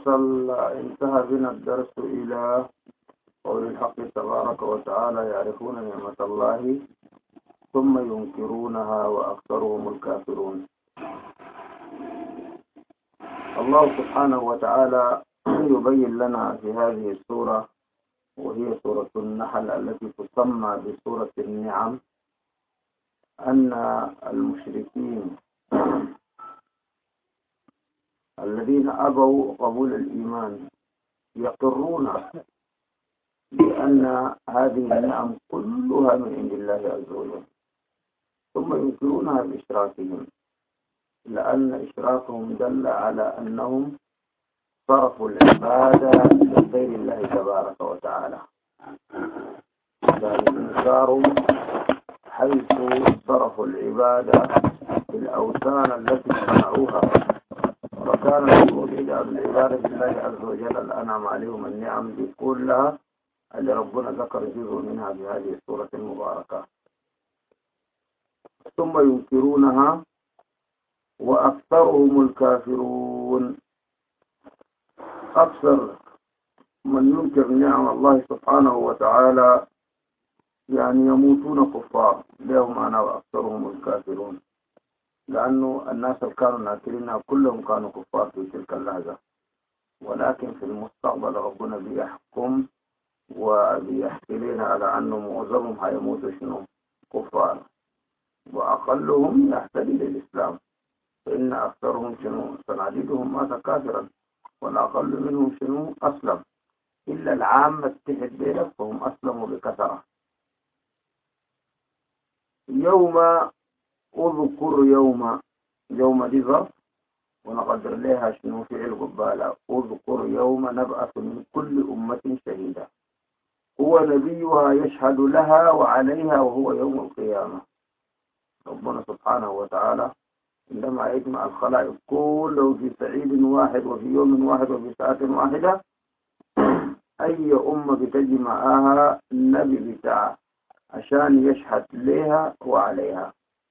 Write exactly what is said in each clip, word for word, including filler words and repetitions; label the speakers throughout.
Speaker 1: وصل انتهى بنا الدرس إلى قول الحق تبارك وتعالى يعرفون نعمة الله ثم ينكرونها وأكثرهم الكافرون. الله سبحانه وتعالى يبين لنا في هذه السورة، وهي سورة النحل التي تسمى بسورة النعم، أن المشركين الذين أبوا قبول الإيمان يقرون بأن هذه النعم كلها من عند الله عز وجل، ثم ينكرونها بإشراكهم، لأن إشراكهم دل على أنهم صرفوا العبادة لغير الله تبارك وتعالى. ذلك إنكار حيث صرفوا العبادة في الأوثان التي صنعوها، وكان المفروض يجعل العبادة لله عز وجل الأنعم عليهم النعم دي كلها اللي ربنا ذكر جزء منها في هذه السورة المباركة. ثم ينكرونها وأكثرهم الكافرون. أكثر من ينكر نعم الله سبحانه وتعالى يعني يموتون كفار، لهم أنا وأكثرهم الكافرون، لأنه الناس اللي كانوا ناكرين كلهم كانوا كفار في تلك اللحظة، ولكن في المستقبل ربنا بيحكم وبيحكي لنا على أنه معظمهم هيموتوا شنو كفار، وأقلهم يحتدي للإسلام، فإن أكثرهم شنو سنعددهم مات كافرا، والأقل منهم شنو أسلم، إلا العامة اتحد بينك فهم أسلموا بكثرة. يوم اذكر يوم يوم دي ظرف ونقدر لها شنو فعل قبالة. اذكر يوم نبعث من كل أمة شهيدا هو نبيها يشهد لها وعليها وهو يوم القيامة. ربنا سبحانه وتعالى عندما يجمع الخلائق كله في سعيد واحد وفي يوم واحد وفي ساعة واحدة، أي أمة بتجمعها النبي بتاعها عشان يشهد لها وعليها،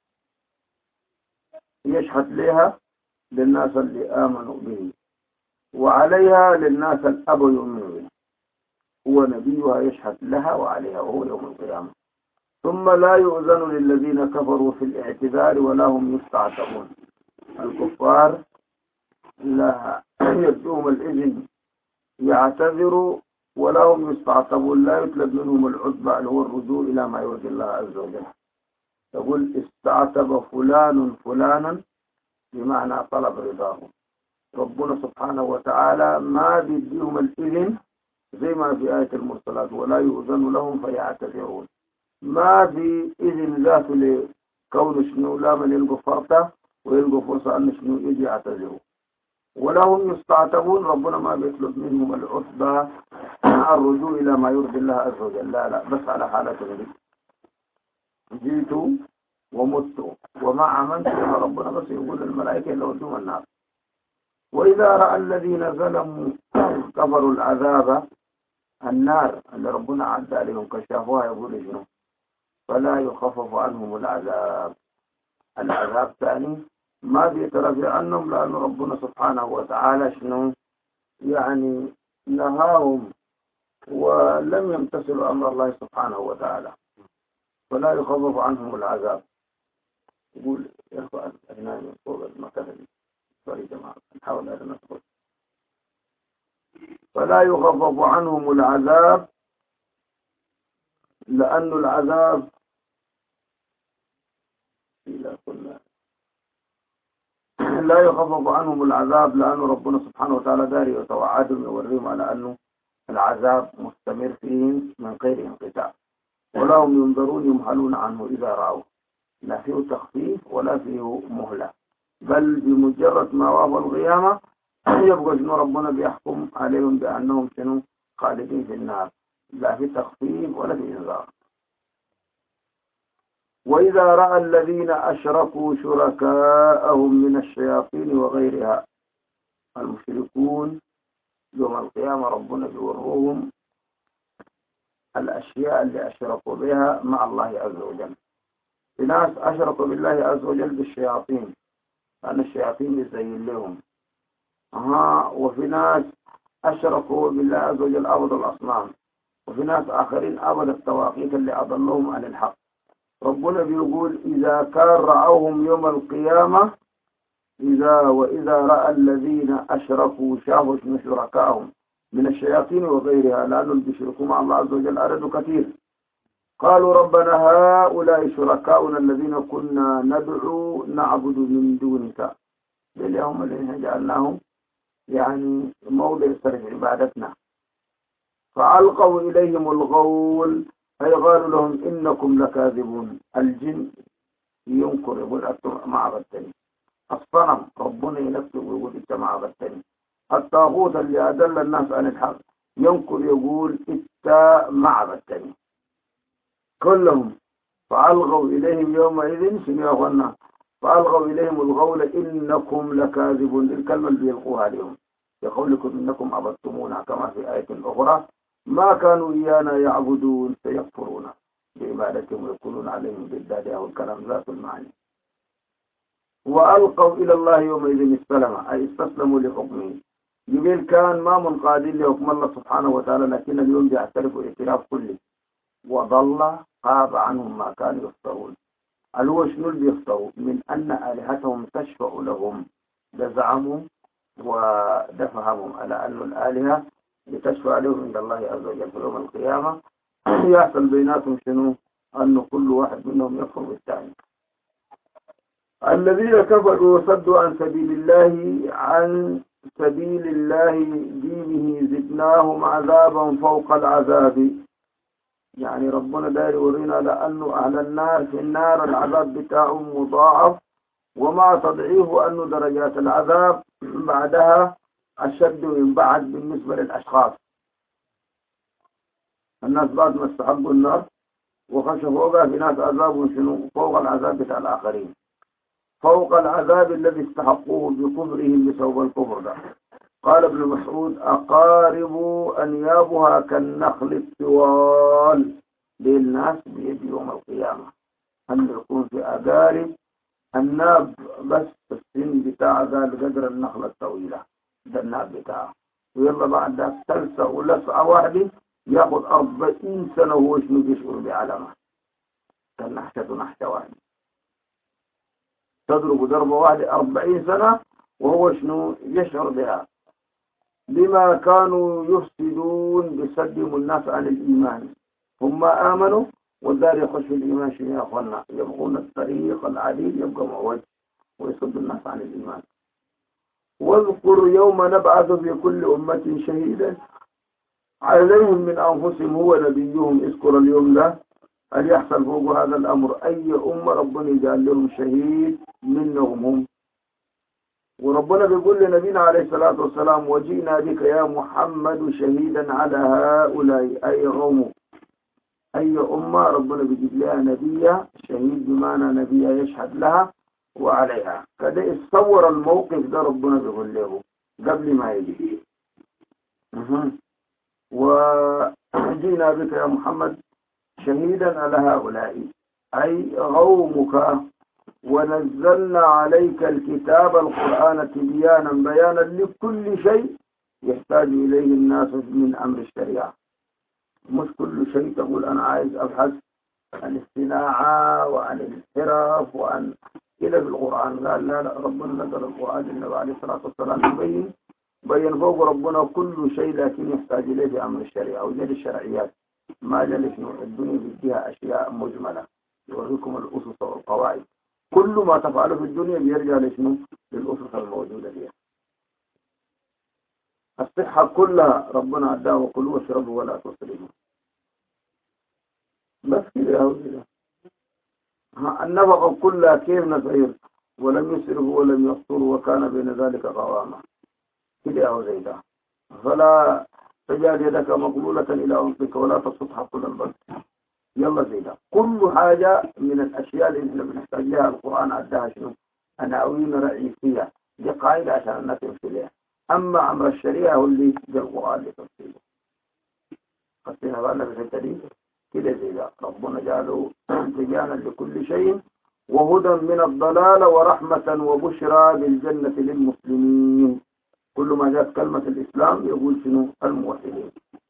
Speaker 1: يشهد لها للناس اللي آمنوا به، وعليها للناس اللي أبوا يؤمنوا به. هو نبيها يشهد لها وعليها وهو يوم القيامة. ثم لا يؤذن للذين كفروا في الاعتذار ولا هم يستعتبون. الكفار لا يدوهم الإذن يعتذروا ولا هم يستعتبون، لا يطلب منهم العتبة اللي هو الرجوع إلى ما يرضي الله عز وجل. يقول استعتب فلان فلانا بمعنى طلب رضاه. ربنا سبحانه وتعالى ما بيديهم الإذن زي ما في آية المرسلات ولا يؤذن لهم فيعتذرون، ما في إذن ذاته لكون شنو لا من يلقوا فرطة ويلقوا فرصة أن شنو يجي يعتذروا، ولا هم يستعتبون. ربنا ما بيطلب منهم العتبة الرجوع إلى ما يرضي الله عز وجل، لا لا، بس على حالة دي جيتوا ومتوا وما عملتوا ربنا بس يقول الملائكة اللي ودوهم النار. وإذا رأى الذين ظلموا كفروا العذاب النار اللي ربنا عد عليهم كشافوها يقول شنو فلا يخفف عنهم العذاب. العذاب ثاني ما بيترفع عنهم، لأن ربنا سبحانه وتعالى شنو يعني نهاهم ولم يمتثلوا أمر الله سبحانه وتعالى، فلا يخفف عنهم العذاب. يقول يا أخوان أهنا من فوق المكان سوري جماعة نحاول أن ندخل. فلا يخفف عنهم العذاب لأن العذاب إلى كل لا يخفف عنهم العذاب لأن ربنا سبحانه وتعالى داري يتوعدهم يوريهم على أنه العذاب مستمر فيهم من غير انقطاع، ولا هم ينظرون يمهلون عنه إذا رأوا، لا فيه تخفيف ولا فيه مهلة، بل بمجرد ما وافوا القيامة يبقى شنو ربنا بيحكم عليهم بأنهم شنو خالدين في النار، لا في تخفيف ولا في إنذار. وإذا رأى الذين أشركوا شركاءهم من الشياطين وغيرها، المشركون يوم القيامة ربنا بيوروهم الأشياء اللي أشركوا بها مع الله عز وجل. في ناس أشركوا بالله عز وجل بالشياطين، لأن الشياطين يزين لهم، أها وفي ناس أشركوا بالله عز وجل عبدوا الأصنام، وفي ناس آخرين عبدوا التواقيت اللي أضلهم عن الحق. ربنا بيقول إذا كان رأوهم يوم القيامة، إذا وإذا رأى الذين أشركوا شافوا من شركائهم من الشياطين وغيرها، لأنهم بيشركوا مع الله عز وجل عدد كثير، قالوا ربنا هؤلاء شركاؤنا الذين كنا ندعو نعبد من دونك، اللي هم الذين جعلناهم يعني موضع صرف عبادتنا. فألقوا إليهم الغول، أي قالوا لهم إنكم لكاذبون. الجن ينكر يقول أنتم ما عبدتني، الصنم ربنا ينكر ويقول أنت ما عبدتني، الطاغوت اللي أدل الناس عن الحق ينكر يقول أنت ما عبدتني، كلهم. فألغوا إليهم يومئذ سمعوا، فألغوا إليهم الغول إنكم لكاذبون، الكلمة اللي يلقوها اليوم يقولكم إنكم عبدتمونا، كما في آية أخرى ما كانوا إيانا يعبدون سيكفرون بعبادتهم ويقولون عليهم بالداد أو الكلام ذات المعنى. وألقوا إلى الله يومئذ السلام، أي استسلموا لحكمه. يقول كان ما منقادين لحكم الله سبحانه وتعالى، لكن اليوم بيعترفوا اعتراف كلي، وضل غاب عنهم ما كانوا يفترون. هو شنو اللي بيفتروا؟ من أن آلهتهم تشفع لهم، ده زعموا ودفعهم على أن الآلهة لتشفع لهم عند الله عز وجل في يوم القيامة. يحصل بيناتهم شنو؟ أن كل واحد منهم يكفر بالثاني. الذين كفروا وصدوا عن سبيل الله عن سبيل الله دينه زدناهم عذابا فوق العذاب. يعني ربنا داير يورينا لأنه أهل النار في النار العذاب بتاعهم مضاعف، ومع تضعيفه أنه درجات العذاب بعدها أشد من بعد بالنسبة للأشخاص. الناس بعد ما استحبوا النار وخشوا فوقها، في ناس عذابهم شنو؟ فوق العذاب بتاع الآخرين، فوق العذاب الذي استحقوه بكفرهم بسبب الكفر ده. قال ابن مسعود أقارب أنيابها كالنخل الطوال، للناس بيد يوم القيامة أن يكون في أقارب الناب، بس السن بتاع ذلك قدر النخلة الطويلة، ده الناب بتاعه. ويلا بعد ذلك تلسع ولسعة واحدة ياخذ أربعين سنة وهو شنو بيشعر بعلمه، كان نحشة نحشة واحدة تضرب ضربة واحدة أربعين سنة وهو شنو يشعر بها، لما كانوا يفسدون بصدهم الناس عن الإيمان. هم آمنوا والدار يخش في الإيمان شنو يا أخوانا؟ يبغون الطريق العديد يبقى موج ويصد الناس عن الإيمان. واذكر يوم نبعث في كل أمة شهيدا عليهم من أنفسهم هو نبيهم. اذكر اليوم ده أن يحصل فوق هذا الأمر، أي أمة ربنا قال لهم شهيد منهم هم. وربنا بيقول لنبينا عليه الصلاة والسلام وجئنا بك يا محمد شهيدا على هؤلاء، أي قوم أي أمة ربنا بيجيب لها نبيا شهيد، بمعنى نبيا يشهد لها وعليها. كده يتصور الموقف ده ربنا بيقول له قبل ما يجي. وجئنا بك يا محمد شهيدا على هؤلاء أي قومك، ونزلنا عليك الكتاب القرآن تبيانا بيانا لكل شيء يحتاج إليه الناس من أمر الشريعة. مش كل شيء تقول أنا عايز أبحث عن الصناعة وعن الحرف وعن إلى في القرآن. قال لا لا، ربنا نزل القرآن للنبي عليه الصلاة والسلام يبين بين فوق ربنا كل شيء، لكن يحتاج إليه في أمر الشريعة وجد الشرعيات. ما جل شنو الدنيا بديها أشياء مجملة يوريكم الأسس والقواعد. كل ما تفعله في الدنيا بيرجع لشنو؟ للأسس الموجودة فيها. الصحة كلها ربنا عداها وكلوا واشربوا ولا تسرفوا، بس كده يا ولد. النفقة كلها كيف نسير ولم يسرفوا ولم يقتروا وكان بين ذلك قواما، كده يا ولد. فلا تجعل يدك مغلولة إلى عنقك ولا تبسطها كل البسط. يلا زيدا. كل حاجة من الأشياء اللي احنا بنحتاج لها القرآن عدها شنو؟ عناوين رئيسية، دي قاعدة عشان الناس يمشي لها. أما أمر الشريعة هو اللي في القرآن لتفصيله. خصينا بالنا بالحتة دي كده زيدا. ربنا جعله تبيانا لكل شيء وهدى من الضلال ورحمة وبشرى بالجنة للمسلمين. كل كل ما جاءت كلمة الإسلام يقول شنو الموحدين.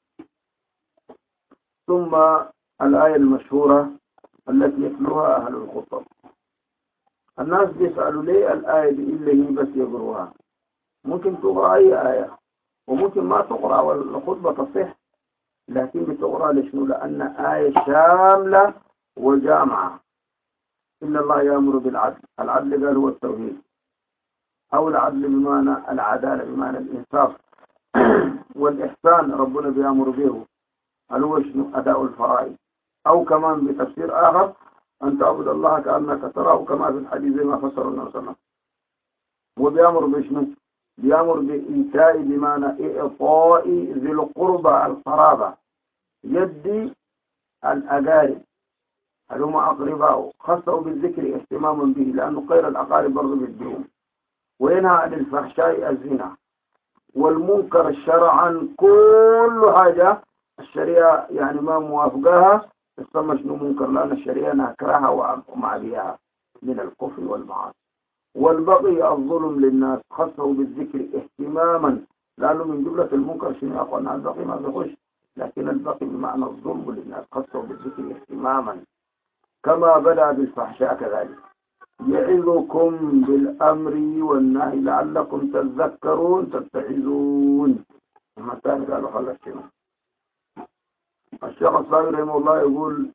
Speaker 1: ثم الآية المشهورة التي يتلوها أهل الخطب. الناس بيسألوا ليه الآية دي إلا هي بس يقروها؟ ممكن تقرأ أي آية وممكن ما تقرأ والخطبة تصح، لكن بتقرأ لشنو؟ لأن آية شاملة وجامعة. إن الله يأمر بالعدل، العدل قال هو التوحيد، أو العدل بمعنى العدالة بمعنى الإنصاف والإحسان ربنا بيأمر به، هل هو شنو؟ أداء الفرائض. أو كمان بتفسير آخر أن تعبد الله كأنك تراه، كما في الحديث زي ما فسر النبي صلى الله عليه وسلم. وبيأمر بشنو؟ بيأمر بإيتاء بمعنى إعطاء ذي القربى القرابة، يدي الأقارب هل هم أقرباء، خصوا بالذكر اهتماما به لأنه خير الأقارب برضو بالديون. وينهى عن الفحشاء الزنا والمنكر شرعا، كل حاجة الشريعة يعني ما موافقها تسمى شنو منكر، لأن الشريعة نكرهها ومعبيها من الكفر والمعاصي. والبقي الظلم للناس، خصوا بالذكر اهتماما لأنه من جملة المنكر شنو أخوانا البقي ما بيخش، لكن البقي بمعنى الظلم للناس، خصوا بالذكر اهتماما. كما بدأ بالفحشاء كذلك. يعظكم بالأمر والنهي لعلكم تذكرون تتعظون. أما الثاني قالوا خلص شنو. الشيخ الصابر رحمه الله يقول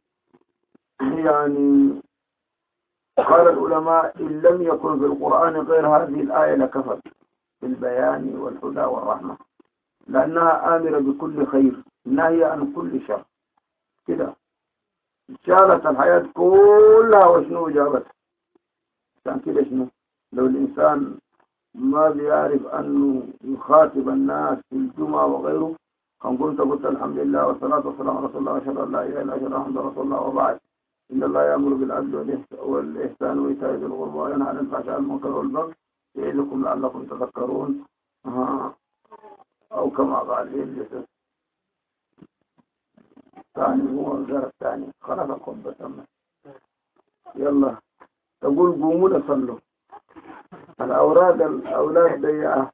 Speaker 1: يعني قال العلماء إن لم يكن في القرآن غير هذه الآية لكفت بالبيان والهدى والرحمة، لأنها آمرة بكل خير نهي عن كل شر. كده شالت الحياة كلها وشنو جابتها. عشان كده شنو لو الإنسان ما بيعرف أنه يخاطب الناس في الجمعة وغيره، كان قلت قلت الحمد لله والصلاة والسلام على رسول الله وأشهد أن لا إله إلا الله محمد رسول الله وبعد. إن الله يأمر بالعدل والإحسان وإيتاء ذي القربى وينهى عن الفحشاء والمنكر والبغي يعظكم لعلكم تذكرون. آه. أو كما قال إيه الثاني هو الغير الثاني خلاص الخطبة تمت. يلا تقول قوموا لصلوا الأوراد الأولاد ضيعة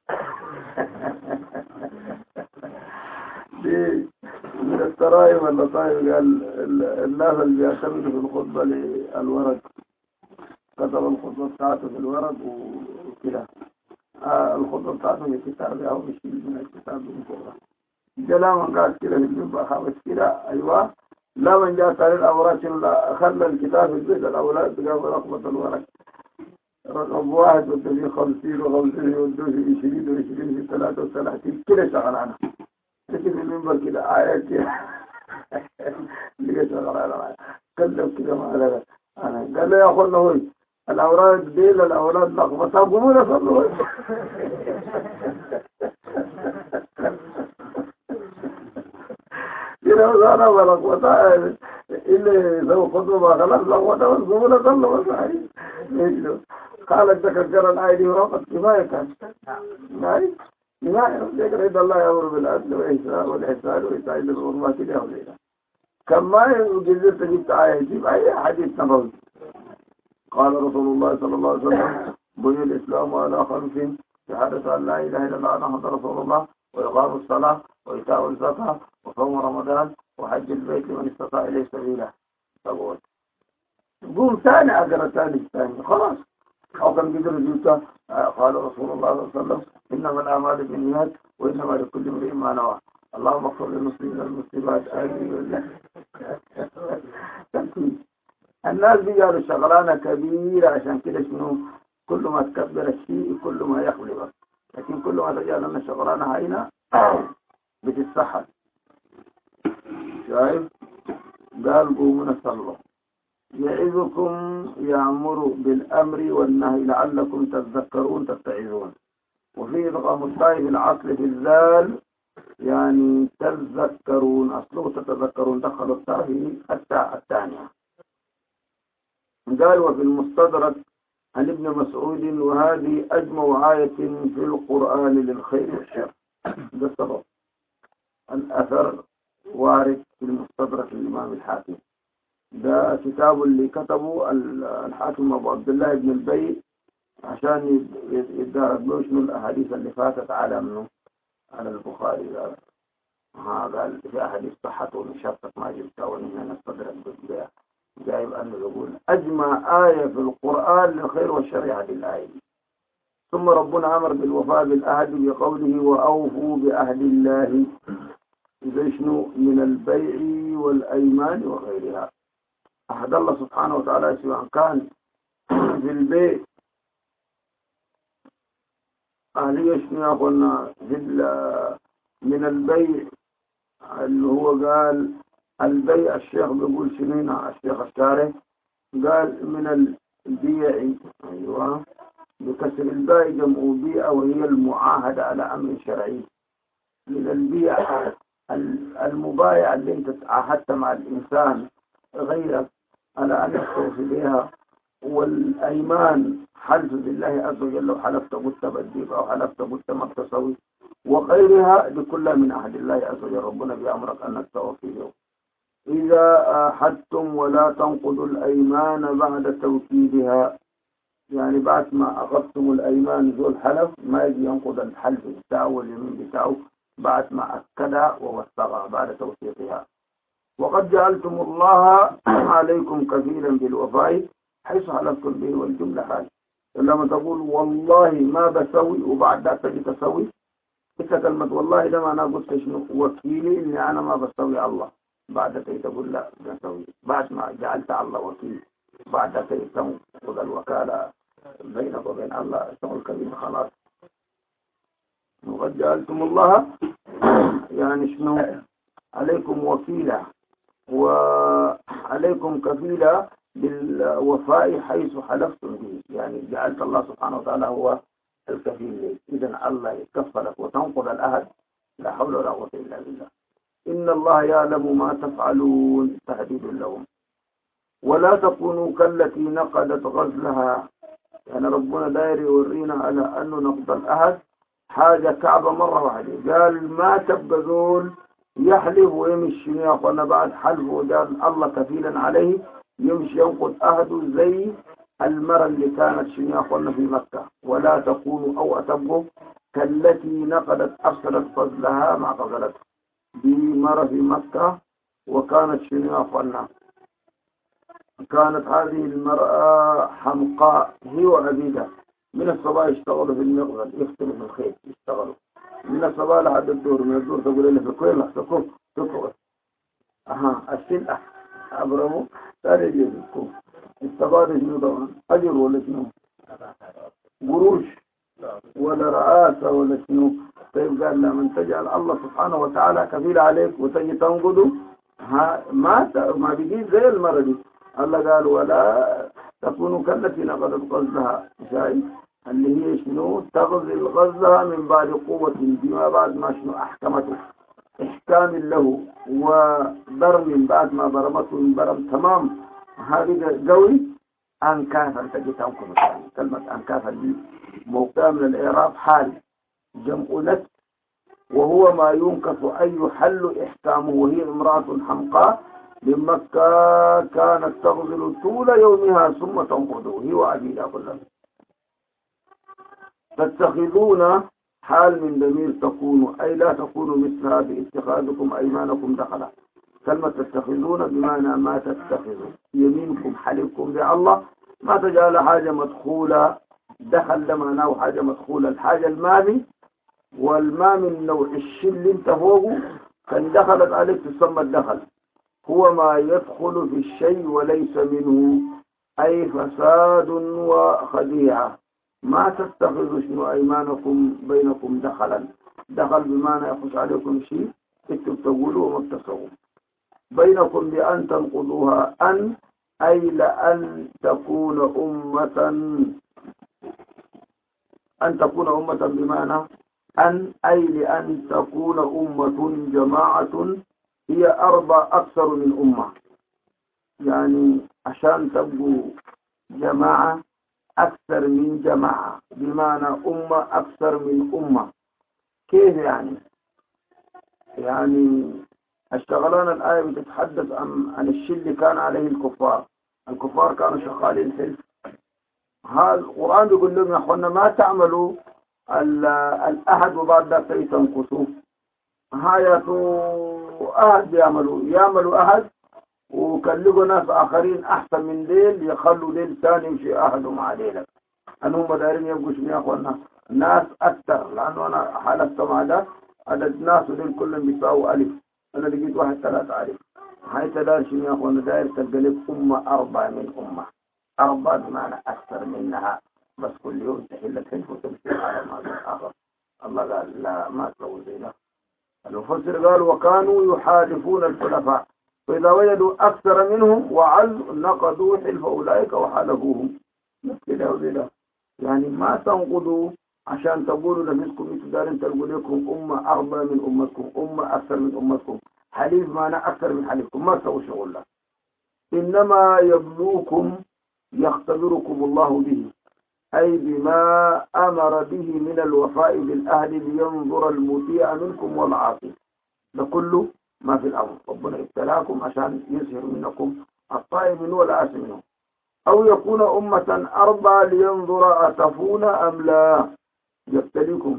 Speaker 1: دي من الترايم واللطائف. قال الناس اللي بيعتمدوا في الخطبة للورق، كتب الخطبة بتاعته في الورق وكده. آه الخطبة بتاعته في كتاب أو بشيء من الكتاب من فوقه. جاء من قال كده في المنبر خمس كده أيوة. لا من جاء تاريخ الأوراق خلى الكتاب في البيت الأولاد قاموا رقبة الورق رقم واحد وده في خمسين وخمسين وده في عشرين وعشرين في ثلاثة وثلاثين كده شغلانة. لكن في المنبر كده آيات كده لقى شغلانة كلم كده ما لقى أنا قال له يا أخونا هوي الأوراق دي للأولاد لقبة قوموا لصلوا كده وزانا ولقبة اللي سوى خطوة خلاص لقبة قوموا لصلوا بس قالت تكرر الآية دي ورقت كفاية كان نعم نعم ذكر إذا الله يأمر بالعدل والإحسان والإحسان وإيتاء ذي القربى كده ولينا كما جزء تجيب آية جيب أي حديث نبوي. قال رسول الله صلى الله عليه وسلم بني الإسلام على خمس: شهادة أن لا إله إلا الله محمد رسول الله، وإقام الصلاة، وإيتاء الزكاة، وصوم رمضان، وحج البيت لمن استطاع إليه سبيلا. تقول قوم ثاني أقرأ ثاني ثاني خلاص. أو كان قدر جلتا قال رسول الله صلى الله عليه وسلم إنما الأعمال بالنيات وإنما لكل امرئ ما نوى. اللهم اغفر للمسلمين والمسلمات آمين بالله. الناس بيجعلوا شغلانة كبيرة عشان كده شنو كل ما تكبر الشيء كل ما يخلبك، لكن كل ما تجعل لنا شغلانة هينة بتتسحل. شايف قال قوموا نصلوا. يعظكم يأمر بالأمر والنهي لعلكم تذكرون تتعظون. وفي رقم الطائف العقل في الذال يعني تذكرون، أصله تتذكرون دخل الطائف التاء الثانية. قال وفي المستدرك عن ابن مسعود وهذه أجمع آية في القرآن للخير والشر. ده السبب. الأثر وارد في المستدرك الإمام الحاكم، ده كتاب اللي كتبه الحاكم أبو عبد الله بن البي عشان يدارك له شنو الأحاديث اللي فاتت على منه على البخاري. قال ها قال في أحاديث صحته من شرطك ما جبتها ونحن نستدرك بها. جايب أنه يقول أجمع آية في القرآن للخير والشر هذه الآية. ثم ربنا أمر بالوفاء بالعهد بقوله وأوفوا بعهد الله إذا شنو من البيع والأيمان وغيرها. عهد الله سبحانه وتعالى سواء كان في البيع أهلية شنو قلنا في من البيع اللي هو قال البيع الشيخ بيقول شنو الشيخ الشارع قال من البيع أيوة بكسر الباء جمع بيع وهي المعاهدة على أمر شرعي. من البيع المبايع اللي انت تعاهدت مع الإنسان غيرك على أن تستوفي بها. والأيمان حلف بالله عز وجل لو حلفت قلت بديك أو حلفت قلت ما بتسوي وغيرها لكل من عهد الله عز وجل ربنا بأمرك أن تستوفي له. إذا آحدتم ولا تنقضوا الأيمان بعد توكيدها يعني بعد ما أخذتم الأيمان ذو الحلف ما يجي ينقض الحلف بتاعه واليمين بتاعه بعد ما أكدها ووثقها بعد توثيقها. وقد جعلتم الله عليكم كفيلا بالوفاء حيث حلفتم به والجملة حال. لما تقول والله ما بسوي وبعد ذلك تجي تسوي انت كلمة والله لما أنا قلت شنو وكيلي إني أنا ما بسوي الله بعد ذلك تقول لا بسوي بعد ما جعلت الله وكيل بعد ذلك تنقض الوكالة بينك وبين الله شغل كبير خلاص. وقد جعلتم الله يعني شنو عليكم وكيلا وعليكم كفيلا بالوفاء حيث حلفتم به يعني جعلت الله سبحانه وتعالى هو الكفيل لك. إذن الله يكفلك وتنقض الأهد لا حول ولا قوة إلا بالله. إن الله يعلم ما تفعلون تهديد لهم. ولا تكونوا كالتي نقضت غزلها يعني ربنا داير يورينا على أنه نقض الأهد حاجة كعبة مرة واحدة. قال ما تبذول يحلف ويمشي يا أخوانا بعد حلف وقال الله كفيلا عليه يمشي ينقض أهده زي المرة اللي كانت شنو يا أخوانا في مكة. ولا تكونوا أو أتبقوا كالتي نقضت أفسدت فضلها مع فضلتها. دي مرة في مكة وكانت شنو يا أخوانا كانت هذه المرأة حمقاء هي وعبيدة من الصباح يشتغلوا في المغرب يختلوا في الخيط يشتغلوا من الصباح لحد الدور من الدور تقول لي في كويل لحظة تكوه أها السلة أبرموا ثاني يجيبكم استفاد شنو طبعا أجر ولا شنو قروش ولا رئاسة ولا شنو. طيب قال لمن تجعل الله سبحانه وتعالى كفيل عليك وتجي تنقضه ها ما ما بيجي زي المرة دي. الله قال ولا تكونوا كالتي نقضت غزلها شايف اللي هي شنو تغزل غزلها من بعد قوة بما بعد ما شنو أحكمته إحكام له وضرم من بعد ما ضرمته من برم تمام. هذه قوي أنكافا تجي تنقض كلمة أنكافا دي موقع من الإعراب حال جمع نفس وهو ما ينكف أن يحل إحكامه. وهي امرأة حمقاء من مكة كانت تغزل طول يومها ثم تنقضه هي وعبيدها كلها. تتخذون حال من ضمير تكونوا أي لا تكونوا مثلها باتخاذكم أيمانكم دخلا. كلمة تتخذون بمعنى ما تتخذوا يمينكم حلفكم بالله ما تجعل حاجة مدخولة دخل لمعناه حاجة مدخولة الحاجة المامي والما من نوع الشل انت فوقه كان دخلت عليك تسمى الدخل هو ما يدخل في الشيء وليس منه أي فساد وخديعة. ما تتخذوا شنو أيمانكم بينكم دخلا دخل بمعنى يخش عليكم شيء انتم تقولوا وما بتصوروا بينكم بأن تنقضوها أن أي لأن تكون أمة أن تكون أمة بمعنى أن أي لأن تكون أمة جماعة هي أربع أكثر من أمة يعني عشان تبقوا جماعة أكثر من جماعة بمعنى أمة أكثر من أمة. كيف يعني يعني الشغلان الآية بتتحدث عن عن الشيء اللي كان عليه الكفار. الكفار كانوا شغالين حلف ها القرآن بيقول لهم يا أخوانا ما تعملوا الأحد وبعد ذلك تنقصوا. هاياتوا أحد يعملوا يعملوا أحد وكلفوا ناس آخرين أحسن من ديل يخلوا ديل ثاني يمشي أحدهم مع ديلك. أنهم دايرين يبقوا شنو يا أخوانا ناس أكثر، لأنه أنا حالفت مع ده عدد ناس وديل كلهم بيساووا ألف، أنا لقيت واحد ثلاثة ألف. هاي تدار شنو يا أخوانا داير تقلب أمة أربعة من أمة، أربعة بمعنى أكثر منها، بس كل يوم تحل كيف وتمشي على ما آخر. الله قال لا ما تسوي زي ده. المفسر قال وكانوا يحالفون الخلفاء فإذا وجدوا أكثر منهم وعزوا نقضوا حلف أولئك وحالفوهم. كده وكده يعني ما تنقضوا عشان تقولوا لنفسكم انتوا دارين تلقوا لكم أمة أربع من أمتكم، أمة أكثر من أمتكم، حليف معنى أكثر من حليفكم، ما تسووا شغل الله. إنما يبلوكم يختبركم الله به، أي بما أمر به من الوفاء بالأهل لينظر المطيع منكم والعاصي. ده كله ما في الأمر، ربنا ابتلاكم عشان يظهر منكم الطائع منه والعاصي منه. أو يكون أمة أربع لينظر أتفون أم لا، يبتليكم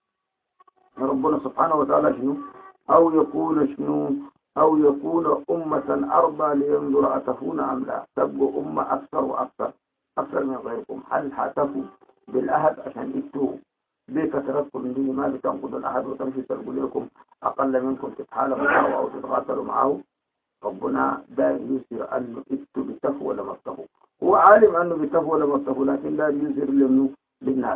Speaker 1: ربنا سبحانه وتعالى شنو؟ أو يكون شنو؟ أو يكون أمة أربع لينظر أتفون أم لا، تبقوا أمة أكثر وأكثر أكثر من غيركم. هل حاتفوا بالأحد عشان يكتوا بكثرتكم من دين ما بتنقضوا الأحد وتمشي تلقوا لكم أقل منكم تتحالفوا معه أو تتغاتلوا معه؟ ربنا دا يسر أنه إتوا بتفوا ولا ما اتفوا، هو عالم أنه بتفوا ولا ما اتفوا، لكن دا يسر لأنه للناس.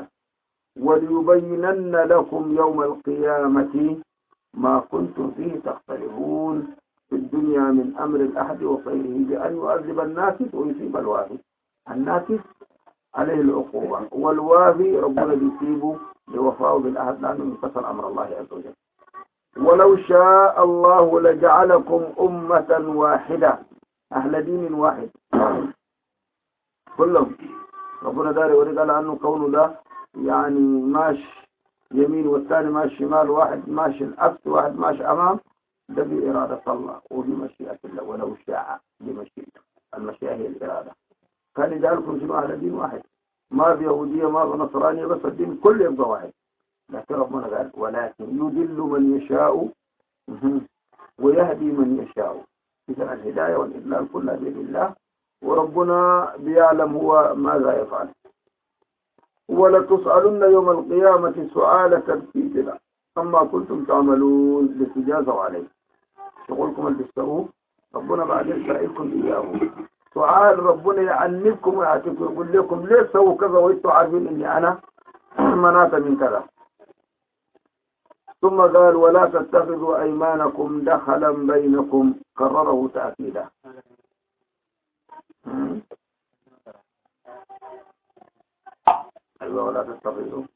Speaker 1: وليبينن لكم يوم القيامة ما كنتم فيه تختلفون في الدنيا من أمر الأحد وخيره بأن يعذب الناكث ويصيب الوافي. الناكث عليه العقوبة والوافي ربنا بيصيبه لوفاءه بالأحد لأنه انتصر أمر الله عز وجل. ولو شاء الله لجعلكم أمة واحدة أهل دين واحد كلهم. ربنا داري ورد على أنه كونه ده يعني ماشي يمين والثاني ماشي شمال، واحد ماشي الأكس واحد ماشي أمام، ده بإرادة الله وبمشيئة الله. ولو شاء بمشيئته، المشيئة هي الإرادة. كان يجعلكم شنو أهل دين واحد، ما بيهودية ما بنصرانية، بس الدين كله يبقى واحد. لكن ربنا قال ولكن يضل من يشاء ويهدي من يشاء. إذا الهداية والإضلال كلها بيد الله، وربنا بيعلم هو ماذا يفعل. ولتسألن يوم القيامة سؤال تبكيت أما كنتم تعملون لتجازوا عليه. شغلكم اللي تستووه ربنا بعدين سائلكم إياه سؤال. ربنا يعنفكم ويعطيكم يقول لكم ليه سووا كذا وانتم عارفين إني أنا منات من كذا. ثم قال ولا تتخذوا أيمانكم دخلا بينكم، كرره تأكيدا. أيوة ولا تتخذوا